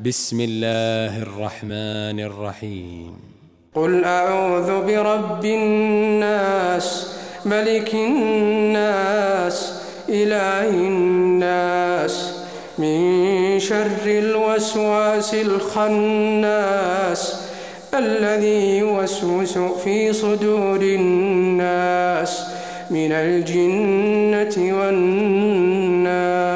بسم الله الرحمن الرحيم. قل أعوذ برب الناس ملك الناس إله الناس من شر الوسواس الخناس الذي يوسوس في صدور الناس من الجنة والناس.